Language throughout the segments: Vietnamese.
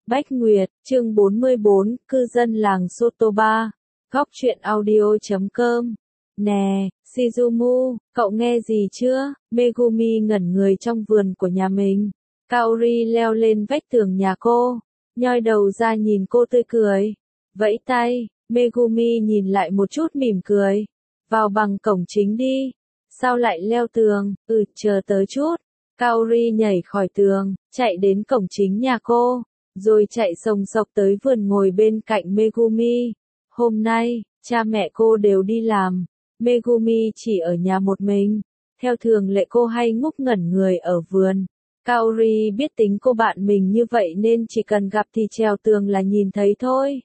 Bách Nguyệt, chương 44, cư dân làng Sotoba. Góc truyện audio.com. Nè, Shizumu, cậu nghe gì chưa? Megumi ngẩn người trong vườn của nhà mình. Kaori leo lên vách tường nhà cô, nhoi đầu ra nhìn cô tươi cười. Vẫy tay, Megumi nhìn lại một chút mỉm cười. Vào bằng cổng chính đi. Sao lại leo tường? Chờ tới chút. Kaori nhảy khỏi tường, chạy đến cổng chính nhà cô, rồi chạy sồng sộc tới vườn ngồi bên cạnh Megumi. Hôm nay, cha mẹ cô đều đi làm, Megumi chỉ ở nhà một mình. Theo thường lệ cô hay ngúc ngẩn người ở vườn. Kaori biết tính cô bạn mình như vậy nên chỉ cần gặp thì trèo tường là nhìn thấy thôi.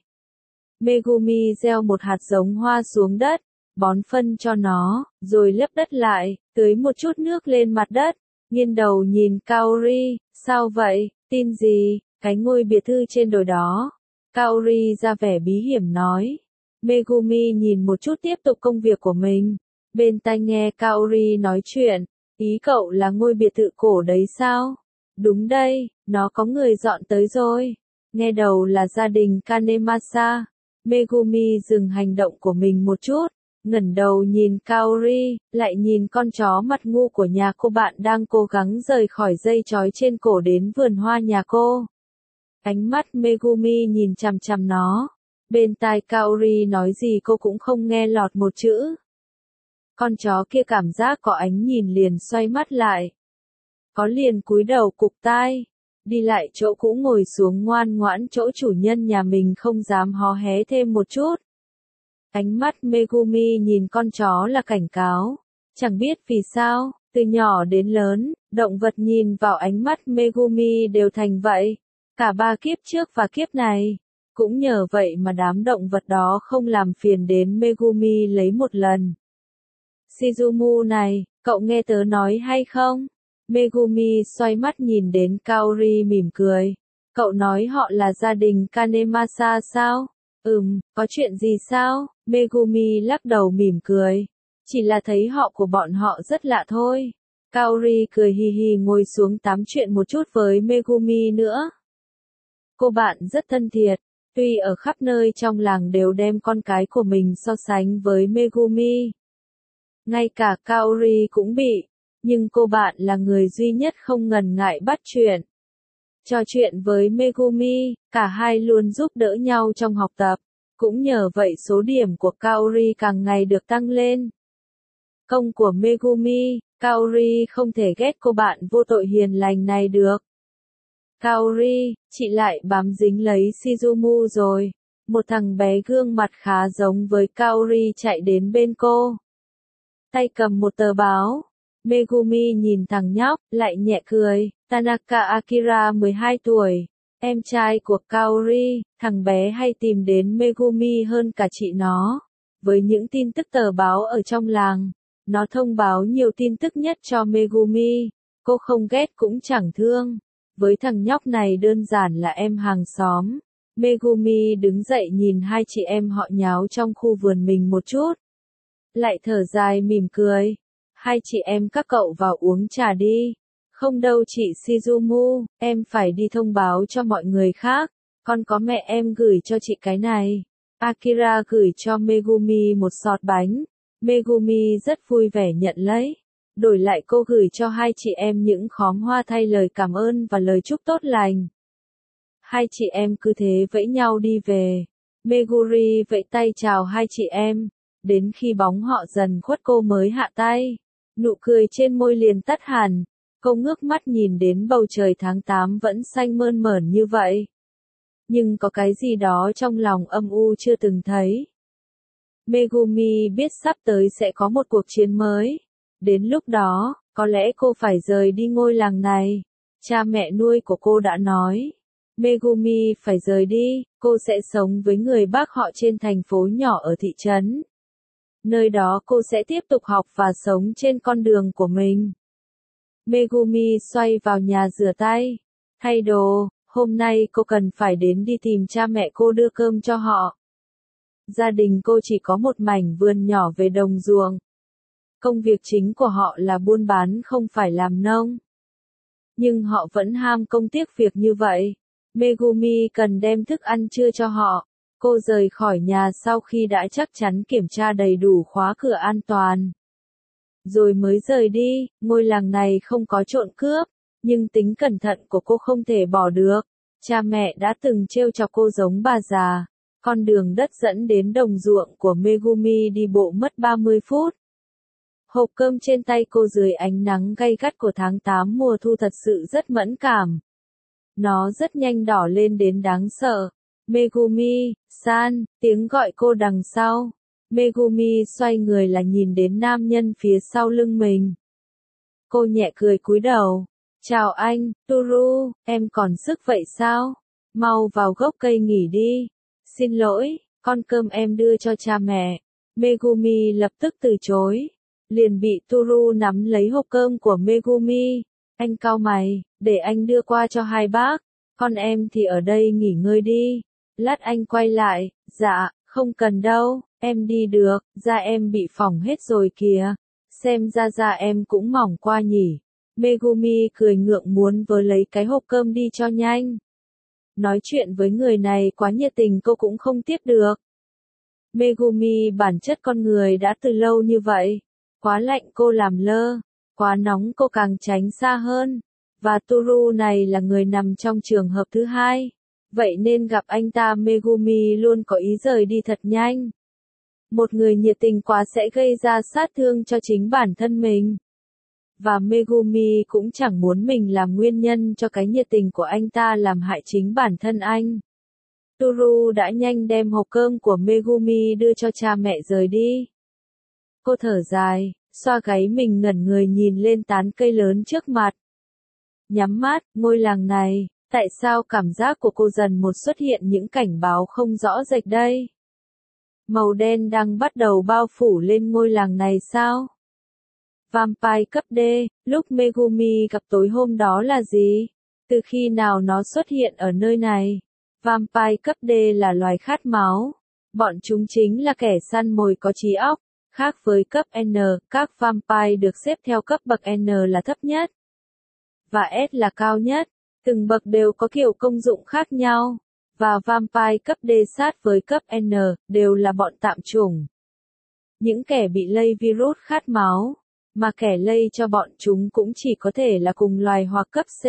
Megumi gieo một hạt giống hoa xuống đất, bón phân cho nó, rồi lấp đất lại, tưới một chút nước lên mặt đất. Nghiêng đầu nhìn Kaori, sao vậy, tin gì, cái ngôi biệt thự trên đồi đó. Kaori ra vẻ bí hiểm nói. Megumi nhìn một chút tiếp tục công việc của mình. Bên tai nghe Kaori nói chuyện, ý cậu là ngôi biệt thự cổ đấy sao? Đúng đây, nó có người dọn tới rồi. Nghe đầu là gia đình Kanemasa. Megumi dừng hành động của mình một chút. Ngẩng đầu nhìn Kaori, lại nhìn con chó mặt ngu của nhà cô bạn đang cố gắng rời khỏi dây trói trên cổ đến vườn hoa nhà cô. Ánh mắt Megumi nhìn chằm chằm nó. Bên tai Kaori nói gì cô cũng không nghe lọt một chữ. Con chó kia cảm giác có ánh nhìn liền xoay mắt lại. Có liền cúi đầu cụp tai. Đi lại chỗ cũ ngồi xuống ngoan ngoãn chỗ chủ nhân nhà mình không dám hó hé thêm một chút. Ánh mắt Megumi nhìn con chó là cảnh cáo. Chẳng biết vì sao, từ nhỏ đến lớn, động vật nhìn vào ánh mắt Megumi đều thành vậy. Cả ba kiếp trước và kiếp này. Cũng nhờ vậy mà đám động vật đó không làm phiền đến Megumi lấy một lần. Shizumu này, cậu nghe tớ nói hay không? Megumi xoay mắt nhìn đến Kaori mỉm cười. Cậu nói họ là gia đình Kanemasa sao? Có chuyện gì sao? Megumi lắc đầu mỉm cười. Chỉ là thấy họ của bọn họ rất lạ thôi. Kaori cười hì hì ngồi xuống tám chuyện một chút với Megumi nữa. Cô bạn rất thân thiện, tuy ở khắp nơi trong làng đều đem con cái của mình so sánh với Megumi. Ngay cả Kaori cũng bị, nhưng cô bạn là người duy nhất không ngần ngại bắt chuyện. Trò chuyện với Megumi, cả hai luôn giúp đỡ nhau trong học tập. Cũng nhờ vậy số điểm của Kaori càng ngày được tăng lên. Công của Megumi, Kaori không thể ghét cô bạn vô tội hiền lành này được. Kaori, chị lại bám dính lấy Shizumu rồi. Một thằng bé gương mặt khá giống với Kaori chạy đến bên cô. Tay cầm một tờ báo. Megumi nhìn thằng nhóc, lại nhẹ cười. Tanaka Akira 12 tuổi. Em trai của Kaori, thằng bé hay tìm đến Megumi hơn cả chị nó. Với những tin tức tờ báo ở trong làng, nó thông báo nhiều tin tức nhất cho Megumi. Cô không ghét cũng chẳng thương. Với thằng nhóc này đơn giản là em hàng xóm. Megumi đứng dậy nhìn hai chị em họ nháo trong khu vườn mình một chút. Lại thở dài mỉm cười. Hai chị em các cậu vào uống trà đi. Không đâu chị Shizumu, em phải đi thông báo cho mọi người khác. Con có mẹ em gửi cho chị cái này. Akira gửi cho Megumi một sọt bánh. Megumi rất vui vẻ nhận lấy. Đổi lại cô gửi cho hai chị em những khóm hoa thay lời cảm ơn và lời chúc tốt lành. Hai chị em cứ thế vẫy nhau đi về. Meguri vẫy tay chào hai chị em. Đến khi bóng họ dần khuất cô mới hạ tay. Nụ cười trên môi liền tắt hẳn. Cô ngước mắt nhìn đến bầu trời tháng 8 vẫn xanh mơn mởn như vậy. Nhưng có cái gì đó trong lòng âm u chưa từng thấy. Megumi biết sắp tới sẽ có một cuộc chiến mới. Đến lúc đó, có lẽ cô phải rời đi ngôi làng này. Cha mẹ nuôi của cô đã nói. Megumi phải rời đi, cô sẽ sống với người bác họ trên thành phố nhỏ ở thị trấn. Nơi đó cô sẽ tiếp tục học và sống trên con đường của mình. Megumi xoay vào nhà rửa tay. Thay đồ, hôm nay cô cần phải đến đi tìm cha mẹ cô đưa cơm cho họ. Gia đình cô chỉ có một mảnh vườn nhỏ về đồng ruộng. Công việc chính của họ là buôn bán không phải làm nông. Nhưng họ vẫn ham công tiếc việc như vậy. Megumi cần đem thức ăn trưa cho họ. Cô rời khỏi nhà sau khi đã chắc chắn kiểm tra đầy đủ khóa cửa an toàn. Rồi mới rời đi, ngôi làng này không có trộm cướp, nhưng tính cẩn thận của cô không thể bỏ được. Cha mẹ đã từng trêu chọc cô giống bà già. Con đường đất dẫn đến đồng ruộng của Megumi đi bộ mất 30 phút. Hộp cơm trên tay cô dưới ánh nắng gay gắt của tháng 8 mùa thu thật sự rất mẫn cảm. Nó rất nhanh đỏ lên đến đáng sợ. Megumi-san, tiếng gọi cô đằng sau. Megumi xoay người là nhìn đến nam nhân phía sau lưng mình. Cô nhẹ cười cúi đầu. Chào anh, Toru, em còn sức vậy sao? Mau vào gốc cây nghỉ đi. Xin lỗi, con cơm em đưa cho cha mẹ. Megumi lập tức từ chối. Liền bị Toru nắm lấy hộp cơm của Megumi. Anh cau mày, để anh đưa qua cho hai bác. Con em thì ở đây nghỉ ngơi đi. Lát anh quay lại, dạ, không cần đâu, em đi được, da em bị phỏng hết rồi kìa. Xem ra da em cũng mỏng qua nhỉ. Megumi cười ngượng muốn vớ lấy cái hộp cơm đi cho nhanh. Nói chuyện với người này quá nhiệt tình cô cũng không tiếp được. Megumi bản chất con người đã từ lâu như vậy. Quá lạnh cô làm lơ, quá nóng cô càng tránh xa hơn. Và Toru này là người nằm trong trường hợp thứ hai. Vậy nên gặp anh ta Megumi luôn có ý rời đi thật nhanh. Một người nhiệt tình quá sẽ gây ra sát thương cho chính bản thân mình. Và Megumi cũng chẳng muốn mình làm nguyên nhân cho cái nhiệt tình của anh ta làm hại chính bản thân anh. Toru đã nhanh đem hộp cơm của Megumi đưa cho cha mẹ rời đi. Cô thở dài, xoa gáy mình ngẩn người nhìn lên tán cây lớn trước mặt. Nhắm mắt, ngôi làng này, tại sao cảm giác của cô dần một xuất hiện những cảnh báo không rõ rệt đây? Màu đen đang bắt đầu bao phủ lên ngôi làng này sao? Vampire cấp D, lúc Megumi gặp tối hôm đó là gì? Từ khi nào nó xuất hiện ở nơi này? Vampire cấp D là loài khát máu. Bọn chúng chính là kẻ săn mồi có trí óc. Khác với cấp N, các vampire được xếp theo cấp bậc N là thấp nhất. Và S là cao nhất. Từng bậc đều có kiểu công dụng khác nhau. Và vampire cấp D sát với cấp N, đều là bọn tạm chủng. Những kẻ bị lây virus khát máu. Mà kẻ lây cho bọn chúng cũng chỉ có thể là cùng loài hoặc cấp C.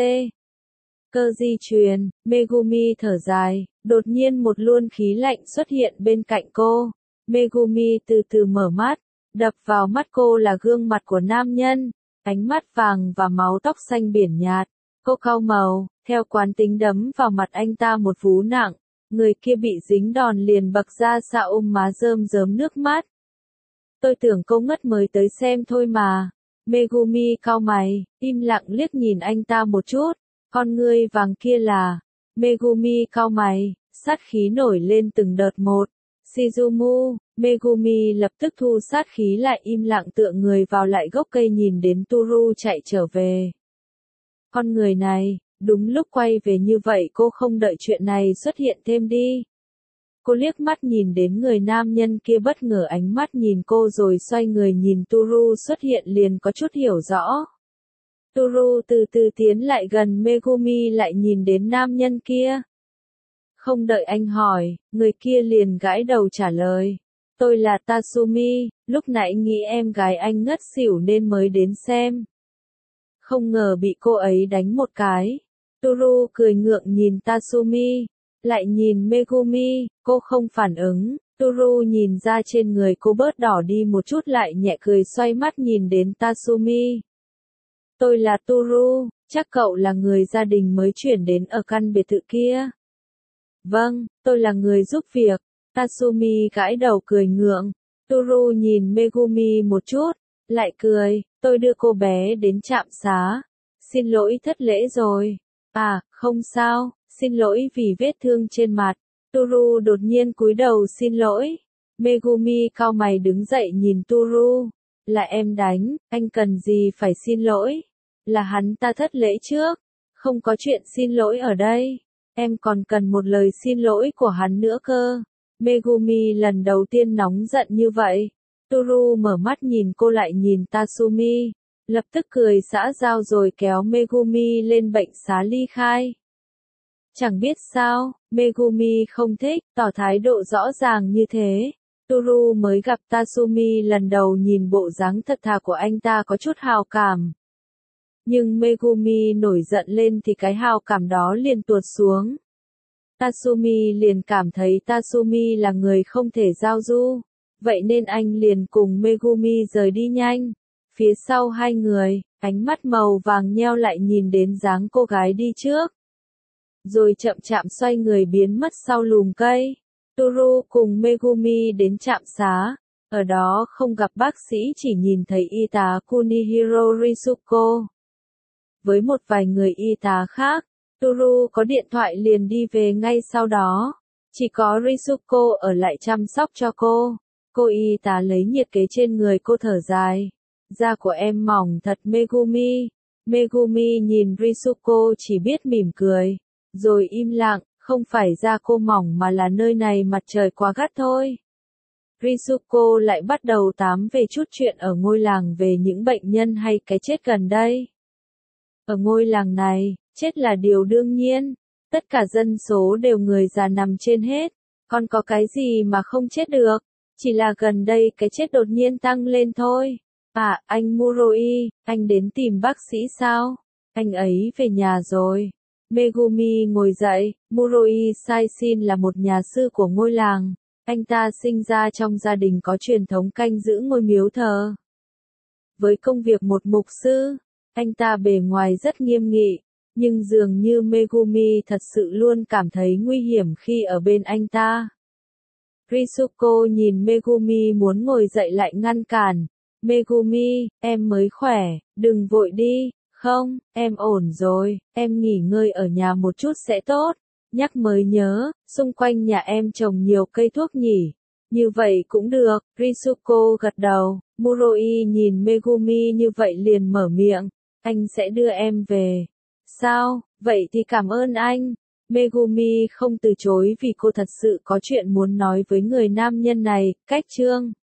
Cơ di truyền, Megumi thở dài, đột nhiên một luồng khí lạnh xuất hiện bên cạnh cô. Megumi từ từ mở mắt, đập vào mắt cô là gương mặt của nam nhân, ánh mắt vàng và máu tóc xanh biển nhạt. Cô cau màu, theo quán tính đấm vào mặt anh ta một vú nặng, người kia bị dính đòn liền bật ra xa ôm má rơm rớm nước mắt. Tôi tưởng cô ngất mới tới xem thôi mà. Megumi cau mày, im lặng liếc nhìn anh ta một chút. Con ngươi vàng kia là. Megumi cau mày, sát khí nổi lên từng đợt một. Shizumu, Megumi lập tức thu sát khí lại im lặng tựa người vào lại gốc cây nhìn đến Toru chạy trở về. Con người này, đúng lúc quay về như vậy cô không đợi chuyện này xuất hiện thêm đi. Cô liếc mắt nhìn đến người nam nhân kia bất ngờ ánh mắt nhìn cô rồi xoay người nhìn Toru xuất hiện liền có chút hiểu rõ. Toru từ từ tiến lại gần Megumi lại nhìn đến nam nhân kia. Không đợi anh hỏi, người kia liền gãi đầu trả lời. Tôi là Tatsumi, lúc nãy nghĩ em gái anh ngất xỉu nên mới đến xem. Không ngờ bị cô ấy đánh một cái. Toru cười ngượng nhìn Tatsumi. Lại nhìn Megumi, cô không phản ứng. Toru nhìn ra trên người cô bớt đỏ đi một chút lại nhẹ cười xoay mắt nhìn đến Tatsumi. Tôi là Toru, chắc cậu là người gia đình mới chuyển đến ở căn biệt thự kia. Vâng, tôi là người giúp việc. Tatsumi gãi đầu cười ngượng. Toru nhìn Megumi một chút, lại cười, tôi đưa cô bé đến trạm xá. Xin lỗi thất lễ rồi. À, không sao, xin lỗi vì vết thương trên mặt. Toru đột nhiên cúi đầu xin lỗi. Megumi cau mày đứng dậy nhìn Toru. Là em đánh, anh cần gì phải xin lỗi? Là hắn ta thất lễ trước. Không có chuyện xin lỗi ở đây. Em còn cần một lời xin lỗi của hắn nữa cơ. Megumi lần đầu tiên nóng giận như vậy. Toru mở mắt nhìn cô lại nhìn Tatsumi. Lập tức cười xã giao rồi kéo Megumi lên bệnh xá ly khai. Chẳng biết sao, Megumi không thích, tỏ thái độ rõ ràng như thế. Toru mới gặp Tatsumi lần đầu nhìn bộ dáng thật thà của anh ta có chút hào cảm. Nhưng Megumi nổi giận lên thì cái hào cảm đó liền tuột xuống. Tatsumi liền cảm thấy Tatsumi là người không thể giao du, vậy nên anh liền cùng Megumi rời đi nhanh. Phía sau hai người, ánh mắt màu vàng nheo lại nhìn đến dáng cô gái đi trước. Rồi chậm chạm xoay người biến mất sau lùm cây. Toru cùng Megumi đến trạm xá. Ở đó không gặp bác sĩ chỉ nhìn thấy y tá Kunihiro Risuko. Với một vài người y tá khác, Toru có điện thoại liền đi về ngay sau đó. Chỉ có Risuko ở lại chăm sóc cho cô. Cô y tá lấy nhiệt kế trên người cô thở dài. Da của em mỏng thật Megumi. Megumi nhìn Risuko chỉ biết mỉm cười. Rồi im lặng, không phải da cô mỏng mà là nơi này mặt trời quá gắt thôi. Risuko lại bắt đầu tám về chút chuyện ở ngôi làng về những bệnh nhân hay cái chết gần đây. Ở ngôi làng này, chết là điều đương nhiên. Tất cả dân số đều người già nằm trên hết. Còn có cái gì mà không chết được? Chỉ là gần đây cái chết đột nhiên tăng lên thôi. À, anh Muroi, anh đến tìm bác sĩ sao? Anh ấy về nhà rồi. Megumi ngồi dậy, Muroi Saishin là một nhà sư của ngôi làng. Anh ta sinh ra trong gia đình có truyền thống canh giữ ngôi miếu thờ. Với công việc một mục sư, anh ta bề ngoài rất nghiêm nghị, nhưng dường như Megumi thật sự luôn cảm thấy nguy hiểm khi ở bên anh ta. Risuko nhìn Megumi muốn ngồi dậy lại ngăn cản. Megumi, em mới khỏe, đừng vội đi. Không, em ổn rồi, em nghỉ ngơi ở nhà một chút sẽ tốt. Nhắc mới nhớ, xung quanh nhà em trồng nhiều cây thuốc nhỉ. Như vậy cũng được, Risuko gật đầu. Muroi nhìn Megumi như vậy liền mở miệng. Anh sẽ đưa em về. Sao, vậy thì cảm ơn anh. Megumi không từ chối vì cô thật sự có chuyện muốn nói với người nam nhân này. Cách chương